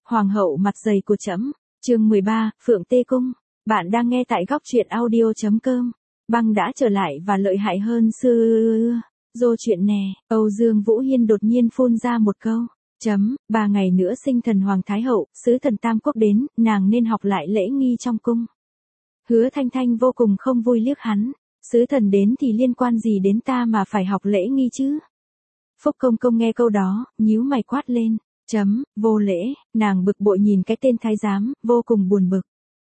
Hoàng hậu mặt dày của trẫm. Chương 13, Phượng Tê Cung. Bạn đang nghe tại góc truyện audio.com. Băng đã trở lại và lợi hại hơn xưa. Dô chuyện nè, Âu Dương Vũ Hiên đột nhiên phun ra một câu. 3 ngày nữa sinh thần Hoàng Thái Hậu, sứ thần Tam Quốc đến, nàng nên học lại lễ nghi trong cung. Hứa Thanh Thanh vô cùng không vui liếc hắn. Sứ thần đến thì liên quan gì đến ta mà phải học lễ nghi chứ? Phúc Công Công nghe câu đó, nhíu mày quát lên. Vô lễ, nàng bực bội nhìn cái tên thái giám, vô cùng buồn bực.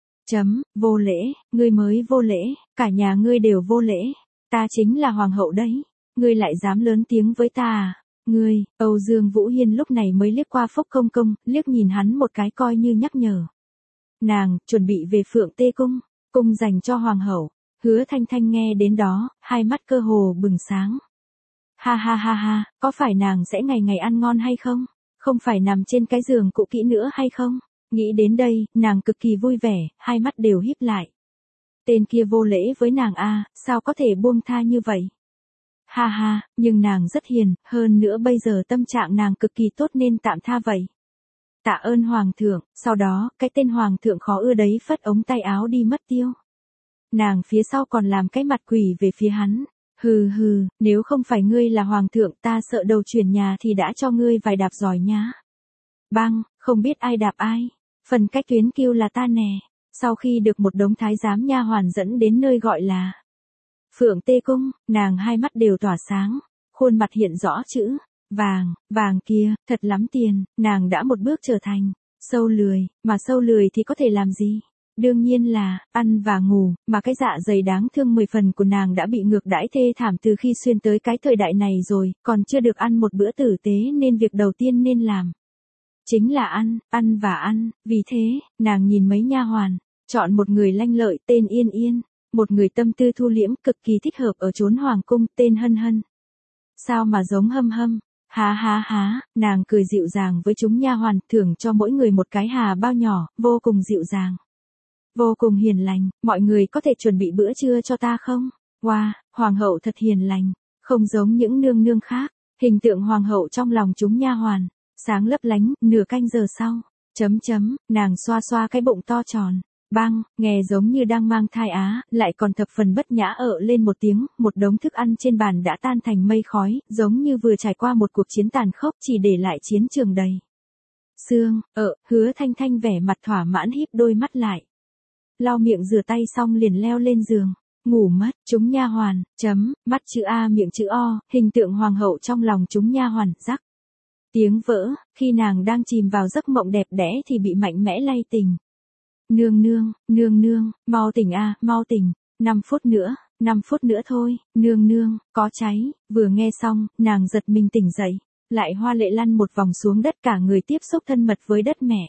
Vô lễ, ngươi mới vô lễ, cả nhà ngươi đều vô lễ. Ta chính là hoàng hậu đấy, ngươi lại dám lớn tiếng với ta à? Ngươi, Âu Dương Vũ Hiên lúc này mới liếc qua Phúc Công Công, liếc nhìn hắn một cái coi như nhắc nhở. Nàng, chuẩn bị về Phượng Tê Cung, cung dành cho hoàng hậu. Hứa Thanh Thanh nghe đến đó, hai mắt cơ hồ bừng sáng. Ha ha ha ha, có phải nàng sẽ ngày ngày ăn ngon hay không? Không phải nằm trên cái giường cũ kỹ nữa hay không? Nghĩ đến đây, nàng cực kỳ vui vẻ, hai mắt đều híp lại. Tên kia vô lễ với nàng a, sao có thể buông tha như vậy? Ha ha, nhưng nàng rất hiền, hơn nữa bây giờ tâm trạng nàng cực kỳ tốt nên tạm tha vậy. Tạ ơn hoàng thượng, sau đó, cái tên hoàng thượng khó ưa đấy phất ống tay áo đi mất tiêu. Nàng phía sau còn làm cái mặt quỷ về phía hắn. Hừ hừ, nếu không phải ngươi là hoàng thượng ta sợ đầu chuyển nhà thì đã cho ngươi vài đạp giỏi nhá. Băng, không biết ai đạp ai. Phần cách tuyến kêu là ta nè. Sau khi được một đống thái giám nha hoàn dẫn đến nơi gọi là Phượng Tê Cung, nàng hai mắt đều tỏa sáng, khuôn mặt hiện rõ chữ vàng, vàng kia, thật lắm tiền, nàng đã một bước trở thành sâu lười, mà sâu lười thì có thể làm gì? Đương nhiên là, ăn và ngủ, mà cái dạ dày đáng thương 10 phần của nàng đã bị ngược đãi thê thảm từ khi xuyên tới cái thời đại này rồi, còn chưa được ăn một bữa tử tế nên việc đầu tiên nên làm. Chính là ăn và ăn, vì thế, nàng nhìn mấy nha hoàn, chọn một người lanh lợi tên Yên Yên, một người tâm tư thu liễm cực kỳ thích hợp ở chốn hoàng cung tên Hân Hân. Sao mà giống Hâm Hâm? Há há há, nàng cười dịu dàng với chúng nha hoàn, thưởng cho mỗi người một cái hà bao nhỏ, vô cùng dịu dàng. Vô cùng hiền lành, mọi người có thể chuẩn bị bữa trưa cho ta không? Wow, hoàng hậu thật hiền lành, không giống những nương nương khác. Hình tượng hoàng hậu trong lòng chúng nha hoàn, sáng lấp lánh, nửa canh giờ sau. Nàng xoa xoa cái bụng to tròn. Băng, nghe giống như đang mang thai á, lại còn thập phần bất nhã lên một tiếng, một đống thức ăn trên bàn đã tan thành mây khói, giống như vừa trải qua một cuộc chiến tàn khốc chỉ để lại chiến trường đầy xương. Hứa Thanh Thanh vẻ mặt thỏa mãn híp đôi mắt lại. Lau miệng rửa tay xong liền leo lên giường, ngủ mất. Chúng nha hoàn, mắt chữ A miệng chữ O, hình tượng hoàng hậu trong lòng chúng nha hoàn, rắc. Tiếng vỡ, khi nàng đang chìm vào giấc mộng đẹp đẽ thì bị mạnh mẽ lay tỉnh. Nương nương, mau tỉnh a, mau tỉnh, 5 phút nữa thôi, nương, có cháy. Vừa nghe xong, nàng giật mình tỉnh dậy, lại hoa lệ lăn một vòng xuống đất cả người tiếp xúc thân mật với đất mẹ.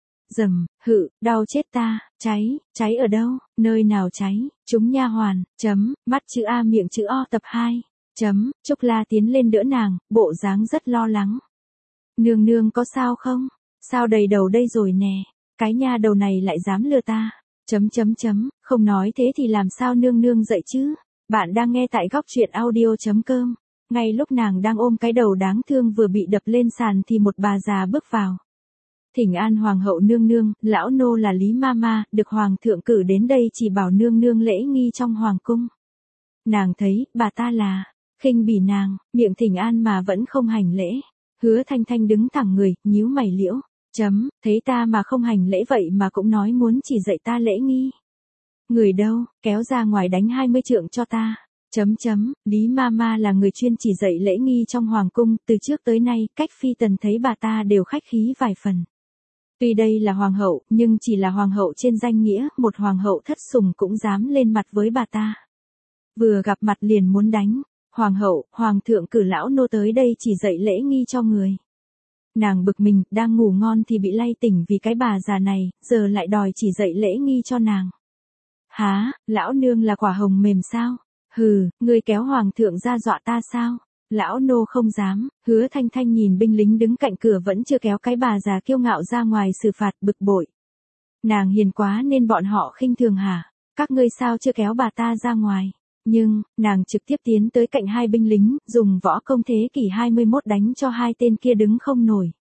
Đau chết ta, cháy ở đâu, nơi nào cháy? Chúng nha hoàn, mắt chữ A miệng chữ O tập 2, Trúc La tiến lên đỡ nàng, bộ dáng rất lo lắng. Nương có sao không? Sao đầy đầu đây rồi nè, cái nha đầu này lại dám lừa ta. Không nói thế thì làm sao nương dậy chứ? Bạn đang nghe tại góc truyện audio.com. Ngay lúc nàng đang ôm cái đầu đáng thương vừa bị đập lên sàn thì một bà già bước vào. Thỉnh an hoàng hậu nương, lão nô là Lý Mama, được hoàng thượng cử đến đây chỉ bảo nương lễ nghi trong hoàng cung. Nàng thấy, bà ta là, khinh bỉ nàng, miệng thỉnh an mà vẫn không hành lễ. Hứa Thanh Thanh đứng thẳng người, nhíu mày liễu. Thấy ta mà không hành lễ vậy mà cũng nói muốn chỉ dạy ta lễ nghi. Người đâu, kéo ra ngoài đánh 20 trượng cho ta. Lý Mama là người chuyên chỉ dạy lễ nghi trong hoàng cung, từ trước tới nay, cách phi tần thấy bà ta đều khách khí vài phần. Tuy đây là hoàng hậu, nhưng chỉ là hoàng hậu trên danh nghĩa, một hoàng hậu thất sủng cũng dám lên mặt với bà ta. Vừa gặp mặt liền muốn đánh. Hoàng hậu, hoàng thượng cử lão nô tới đây chỉ dạy lễ nghi cho người. Nàng bực mình, đang ngủ ngon thì bị lay tỉnh vì cái bà già này, giờ lại đòi chỉ dạy lễ nghi cho nàng. Há, lão nương là quả hồng mềm sao? Ngươi kéo hoàng thượng ra dọa ta sao? Lão nô không dám. Hứa Thanh Thanh nhìn binh lính đứng cạnh cửa vẫn chưa kéo cái bà già kiêu ngạo ra ngoài xử phạt, bực bội. Nàng hiền quá nên bọn họ khinh thường hả? Các ngươi sao chưa kéo bà ta ra ngoài? Nhưng, nàng trực tiếp tiến tới cạnh hai binh lính, dùng võ công thế kỷ 21 đánh cho hai tên kia đứng không nổi.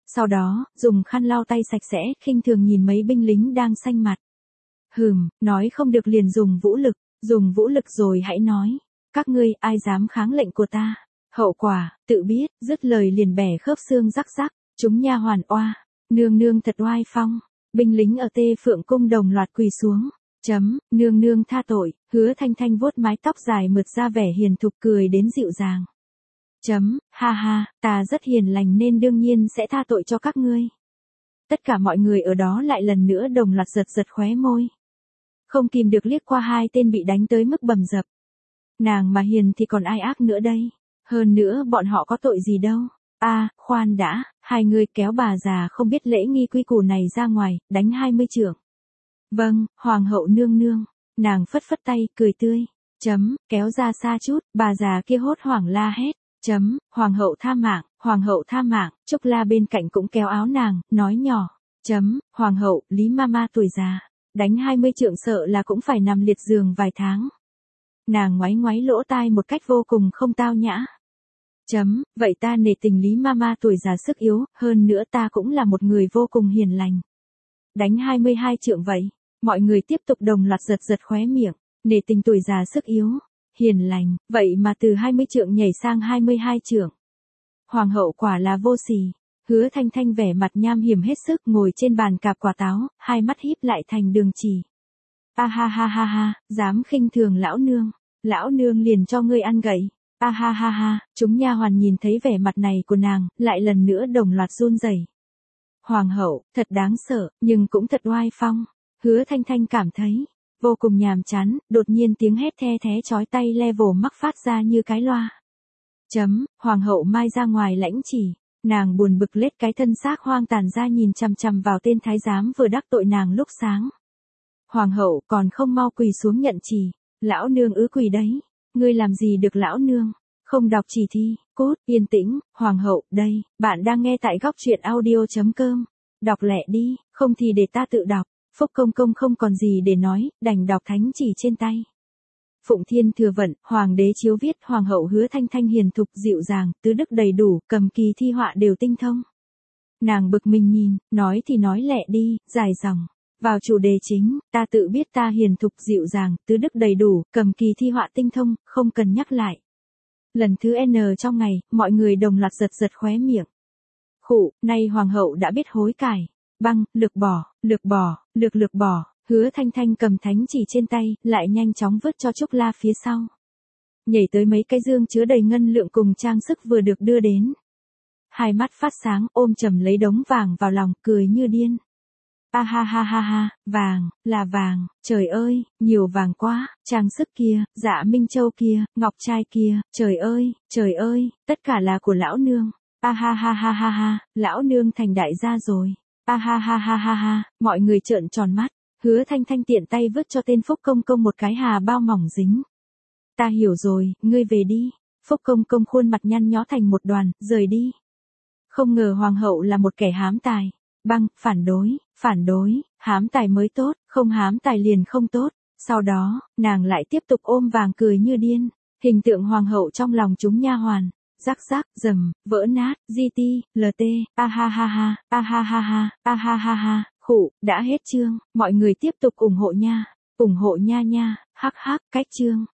Sau đó, dùng khăn lau tay sạch sẽ, khinh thường nhìn mấy binh lính đang xanh mặt. Nói không được liền dùng vũ lực rồi hãy nói. Các ngươi, ai dám kháng lệnh của ta? Hậu quả, tự biết, dứt lời liền bẻ khớp xương rắc rắc, chúng nha hoàn oa, nương nương thật oai phong. Binh lính ở Tê Phượng cung đồng loạt quỳ xuống. Nương nương tha tội, Hứa Thanh Thanh vuốt mái tóc dài mượt ra vẻ hiền thục cười đến dịu dàng. Ha ha, ta rất hiền lành nên đương nhiên sẽ tha tội cho các ngươi. Tất cả mọi người ở đó lại lần nữa đồng loạt giật khóe môi. Không kìm được liếc qua hai tên bị đánh tới mức bầm dập. Nàng mà hiền thì còn ai ác nữa đây? Hơn nữa bọn họ có tội gì đâu. Khoan đã, hai người kéo bà già không biết lễ nghi quy củ này ra ngoài, đánh 20 chưởng. Vâng, hoàng hậu nương nương. Nàng phất phất tay, cười tươi. Kéo ra xa chút, bà già kia hốt hoảng la hét. Hoàng hậu tha mạng, Trúc La bên cạnh cũng kéo áo nàng, nói nhỏ. Hoàng hậu, Lý Mama tuổi già, đánh 20 trượng sợ là cũng phải nằm liệt giường vài tháng. Nàng ngoáy ngoáy lỗ tai một cách vô cùng không tao nhã. Vậy ta nể tình Lý Mama tuổi già sức yếu, hơn nữa ta cũng là một người vô cùng hiền lành. Đánh 22 trượng vậy, mọi người tiếp tục đồng loạt giật khóe miệng, nể tình tuổi già sức yếu. Hiền lành, vậy mà từ 20 trượng nhảy sang 22 trượng. Hoàng hậu quả là vô sỉ. Hứa Thanh Thanh vẻ mặt nham hiểm hết sức ngồi trên bàn cạp quả táo, hai mắt híp lại thành đường chỉ. Ha, dám khinh thường lão nương liền cho ngươi ăn gậy. Ha, chúng nha hoàn nhìn thấy vẻ mặt này của nàng, lại lần nữa đồng loạt run rẩy. Hoàng hậu, thật đáng sợ, nhưng cũng thật oai phong. Hứa Thanh Thanh cảm thấy vô cùng nhàm chán, đột nhiên tiếng hét the thé chói tai level mắc phát ra như cái loa. Hoàng hậu mai ra ngoài lãnh chỉ, nàng buồn bực lết cái thân xác hoang tàn ra nhìn chằm chằm vào tên thái giám vừa đắc tội nàng lúc sáng. Hoàng hậu còn không mau quỳ xuống nhận chỉ, lão nương ứ quỳ đấy, ngươi làm gì được lão nương, không đọc chỉ thi, cút, yên tĩnh, hoàng hậu, đây, bạn đang nghe tại góc truyện audio.com, đọc lẹ đi, không thì để ta tự đọc. Phúc công công không còn gì để nói, đành đọc thánh chỉ trên tay. Phụng Thiên Thừa Vận, hoàng đế chiếu viết, hoàng hậu Hứa Thanh Thanh hiền thục dịu dàng, tứ đức đầy đủ, cầm kỳ thi họa đều tinh thông. Nàng bực mình nhìn, nói thì nói lẹ đi, dài dòng. Vào chủ đề chính, ta tự biết ta hiền thục dịu dàng, tứ đức đầy đủ, cầm kỳ thi họa tinh thông, không cần nhắc lại. Lần thứ N trong ngày, mọi người đồng loạt giật khóe miệng. Nay hoàng hậu đã biết hối cải. Lược bỏ, Hứa Thanh Thanh cầm thánh chỉ trên tay, lại nhanh chóng vứt cho Trúc La phía sau. Nhảy tới mấy cái dương chứa đầy ngân lượng cùng trang sức vừa được đưa đến. Hai mắt phát sáng, ôm chầm lấy đống vàng vào lòng, cười như điên. Ha, vàng, là vàng, trời ơi, nhiều vàng quá, trang sức kia, dạ minh châu kia, ngọc trai kia, trời ơi, tất cả là của lão nương. Ha, lão nương thành đại gia rồi. Ha, mọi người trợn tròn mắt, Hứa Thanh Thanh tiện tay vứt cho tên Phúc công công một cái hà bao mỏng dính. Ta hiểu rồi, ngươi về đi. Phúc công công khuôn mặt nhăn nhó thành một đoàn, rời đi. Không ngờ hoàng hậu là một kẻ hám tài. Phản đối, hám tài mới tốt, không hám tài liền không tốt. Sau đó, nàng lại tiếp tục ôm vàng cười như điên. Hình tượng hoàng hậu trong lòng chúng nha hoàn. Rắc, vỡ nát, GT, LT, ha, đã hết chương, mọi người tiếp tục ủng hộ nha, hắc, cách chương.